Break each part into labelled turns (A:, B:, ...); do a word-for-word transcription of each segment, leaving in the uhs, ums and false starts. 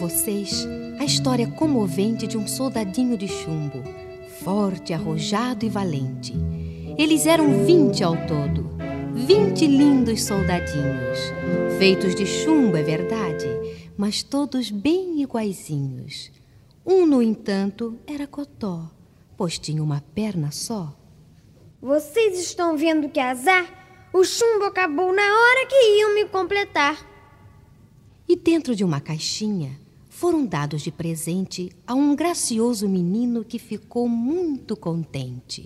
A: vocês a história comovente de um soldadinho de chumbo, forte, arrojado e valente. Eles eram vinte ao todo, vinte lindos soldadinhos, feitos de chumbo, é verdade, mas todos bem iguaizinhos. Um, no entanto, era cotó, pois tinha uma perna só.
B: Vocês estão vendo que azar? O chumbo acabou na hora que iam me completar.
A: E dentro de uma caixinha foram dados de presente a um gracioso menino que ficou muito contente.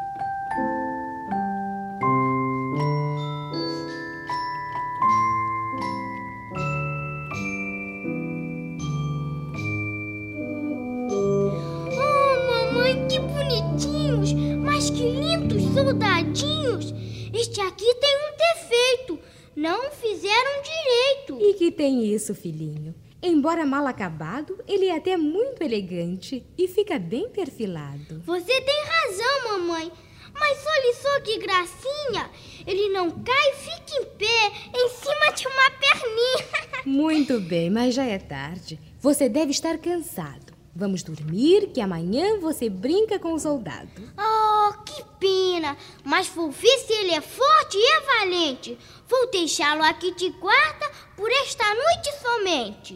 C: Oh, mamãe, que bonitinhos! Mas que lindos soldadinhos! Este aqui tem um defeito. Não fizeram direito.
D: E que tem isso, filhinho? Embora mal acabado, ele é até muito elegante e fica bem perfilado.
C: Você tem razão, mamãe. Mas olha só que gracinha. Ele não cai e fica em pé, em cima de uma perninha.
D: Muito bem, mas já é tarde. Você deve estar cansado. Vamos dormir, que amanhã você brinca com o soldado.
C: Oh, que pena. Mas vou ver se ele é forte e é valente. Vou deixá-lo aqui de guarda por esta noite somente.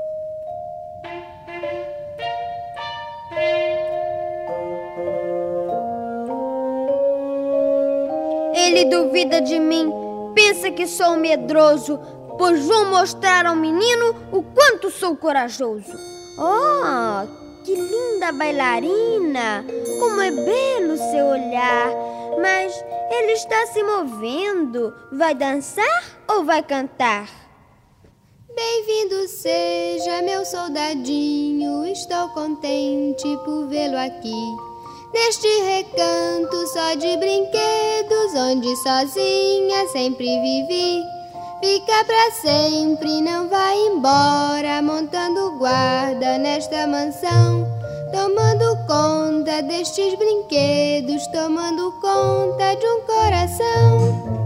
B: Ele duvida de mim, pensa que sou medroso, pois vou mostrar ao menino o quanto sou corajoso. Oh, que linda bailarina! Como é belo seu olhar! Mas ele está se movendo. Vai dançar ou vai cantar?
E: Bem-vindo seja, meu soldadinho. Estou contente por vê-lo aqui, neste recanto só de brinquedos, onde sozinha sempre vivi. Fica pra sempre, não vai embora, montando guarda nesta mansão, tomando conta destes brinquedos, tomando conta de um coração.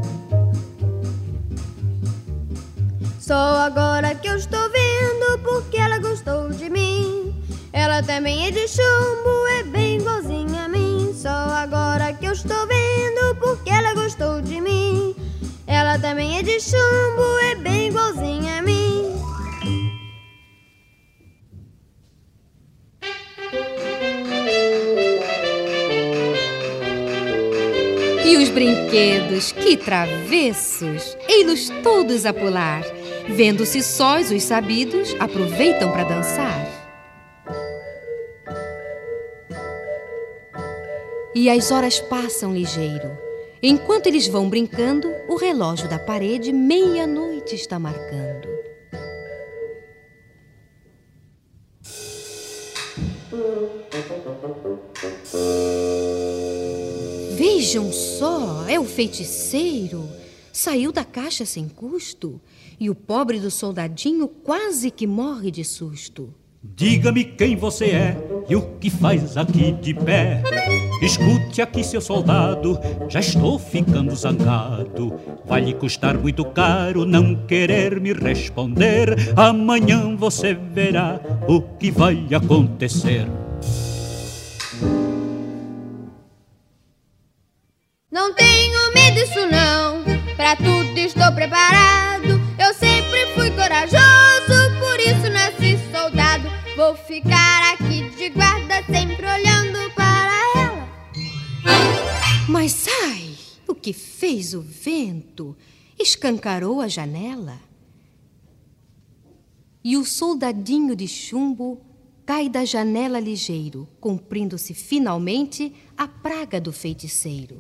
B: Só agora que eu estou vendo porque ela gostou de mim. Ela também é de chumbo, é bem igualzinha a mim. Só agora que eu estou vendo porque ela gostou de mim. Ela também é de chumbo, é bem igualzinha a mim.
A: E os brinquedos, que travessos! Ei-los todos a pular. Vendo-se sós os sabidos, aproveitam para dançar. E as horas passam ligeiro. Enquanto eles vão brincando, o relógio da parede meia-noite está marcando. Vejam só, é o feiticeiro. Saiu da caixa sem custo e o pobre do soldadinho quase que morre de susto.
F: Diga-me quem você é e o que faz aqui de pé. Escute aqui, seu soldado, já estou ficando zangado. Vai lhe custar muito caro não querer me responder. Amanhã você verá o que vai acontecer.
E: Não tenho medo disso não, pra tudo estou preparado. Eu sempre fui corajoso, por isso nasci soldado. Vou ficar aqui de guarda, sempre olhando para ela.
A: Mas ai, o que fez o vento? Escancarou a janela. E o soldadinho de chumbo cai da janela ligeiro, cumprindo-se finalmente a praga do feiticeiro.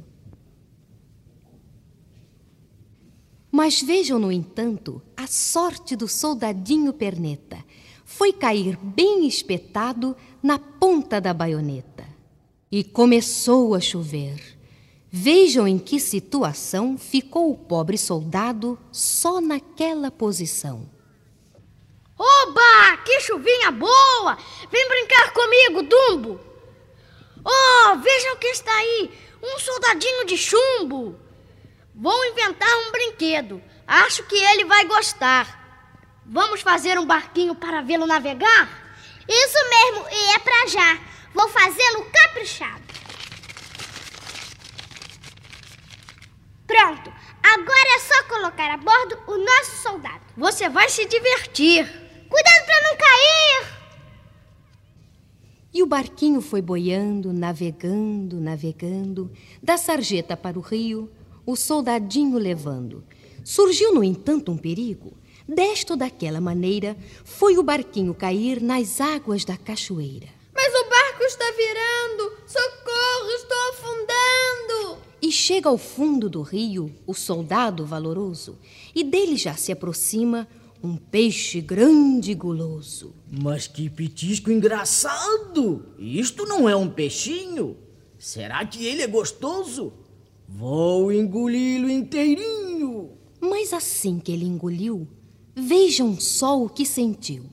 A: Mas vejam, no entanto, a sorte do soldadinho perneta. Foi cair bem espetado na ponta da baioneta. E começou a chover. Vejam em que situação ficou o pobre soldado só naquela posição.
C: Oba, que chuvinha boa! Vem brincar comigo, Dumbo! Oh, vejam quem está aí! Um soldadinho de chumbo! Vou inventar um brinquedo. Acho que ele vai gostar. Vamos fazer um barquinho para vê-lo navegar? Isso mesmo, e é pra já. Vou fazê-lo caprichado. Pronto, agora é só colocar a bordo o nosso soldado.
B: Você vai se divertir.
C: Cuidado para não cair!
A: E o barquinho foi boiando, navegando, navegando, da sarjeta para o rio, o soldadinho levando. Surgiu, no entanto, um perigo. Desta ou daquela maneira, foi o barquinho cair nas águas da cachoeira.
B: Mas o barco está virando! Socorro, estou afundando!
A: E chega ao fundo do rio o soldado valoroso, e dele já se aproxima um peixe grande e guloso.
G: Mas que petisco engraçado! Isto não é um peixinho? Será que ele é gostoso? Vou engoli-lo inteirinho.
A: Mas assim que ele engoliu, vejam só o que sentiu.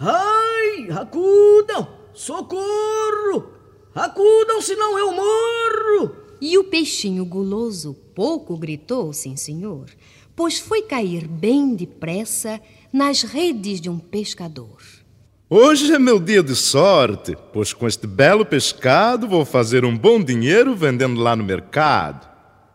G: Ai, acudam! Socorro! Acudam, senão eu morro!
A: E o peixinho guloso pouco gritou, sim senhor, pois foi cair bem depressa nas redes de um pescador.
H: Hoje é meu dia de sorte, pois com este belo pescado vou fazer um bom dinheiro vendendo lá no mercado.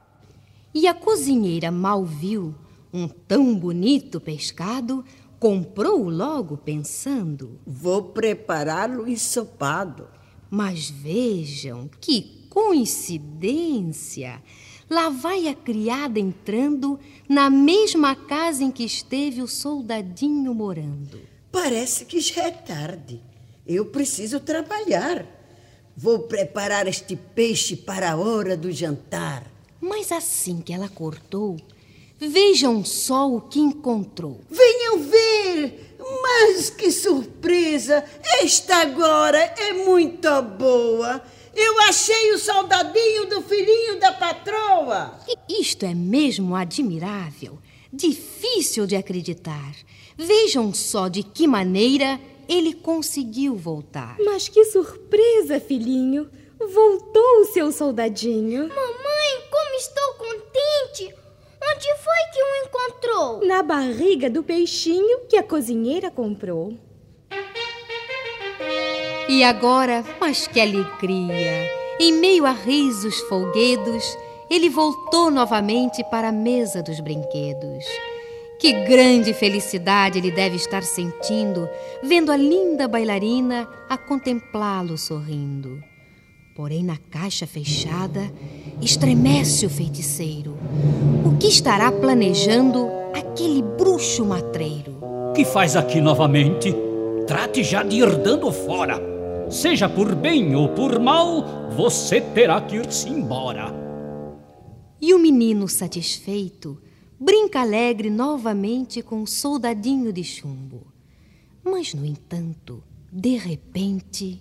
A: E a cozinheira mal viu um tão bonito pescado, comprou-o logo pensando:
I: vou prepará-lo ensopado.
A: Mas vejam que coincidência! Lá vai a criada entrando na mesma casa em que esteve o soldadinho morando.
I: Parece que já é tarde. Eu preciso trabalhar. Vou preparar este peixe para a hora do jantar.
A: Mas assim que ela cortou, vejam só o que encontrou.
I: Venham ver! Mas que surpresa! Esta agora é muito boa! Eu achei o soldadinho do filhinho da patroa!
A: E isto é mesmo admirável, difícil de acreditar. Vejam só de que maneira ele conseguiu voltar.
D: Mas que surpresa, filhinho! Voltou o seu soldadinho.
C: Mamãe, como estou contente! Onde foi que o encontrou?
D: Na barriga do peixinho que a cozinheira comprou.
A: E agora, mas que alegria! Em meio a risos folguedos, ele voltou novamente para a mesa dos brinquedos. Que grande felicidade ele deve estar sentindo, vendo a linda bailarina a contemplá-lo sorrindo. Porém, na caixa fechada, estremece o feiticeiro. O que estará planejando aquele bruxo matreiro?
F: Que faz aqui novamente? Trate já de ir dando fora. Seja por bem ou por mal, você terá que ir-se embora.
A: E o menino satisfeito brinca alegre novamente com o soldadinho de chumbo. Mas, no entanto, de repente...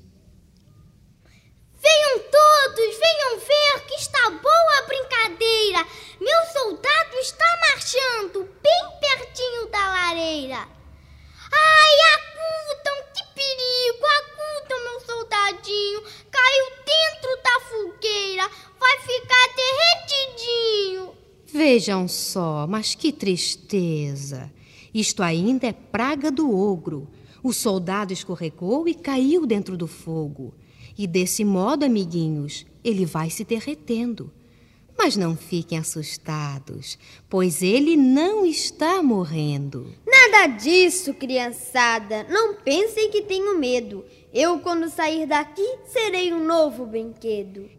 C: Venham todos, venham ver que está boa a brincadeira. Meu soldado está marchando bem pertinho da lareira. Ai, acudam, que perigo, acudam, meu soldadinho. Caiu dentro da fogueira, vai ficar derretidinho.
A: Vejam só, mas que tristeza. Isto ainda é praga do ogro. O soldado escorregou e caiu dentro do fogo. E desse modo, amiguinhos, ele vai se derretendo. Mas não fiquem assustados, pois ele não está morrendo.
B: Nada disso, criançada. Não pensem que tenho medo. Eu, quando sair daqui, serei um novo brinquedo.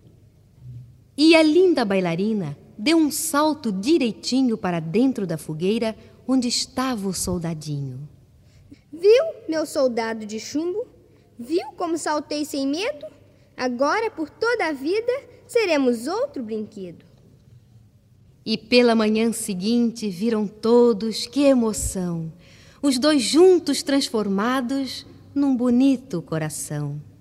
A: E a linda bailarina deu um salto direitinho para dentro da fogueira onde estava o soldadinho.
B: Viu, meu soldado de chumbo? Viu como saltei sem medo? Agora, por toda a vida, seremos outro brinquedo.
A: E pela manhã seguinte viram todos, que emoção, os dois juntos transformados num bonito coração.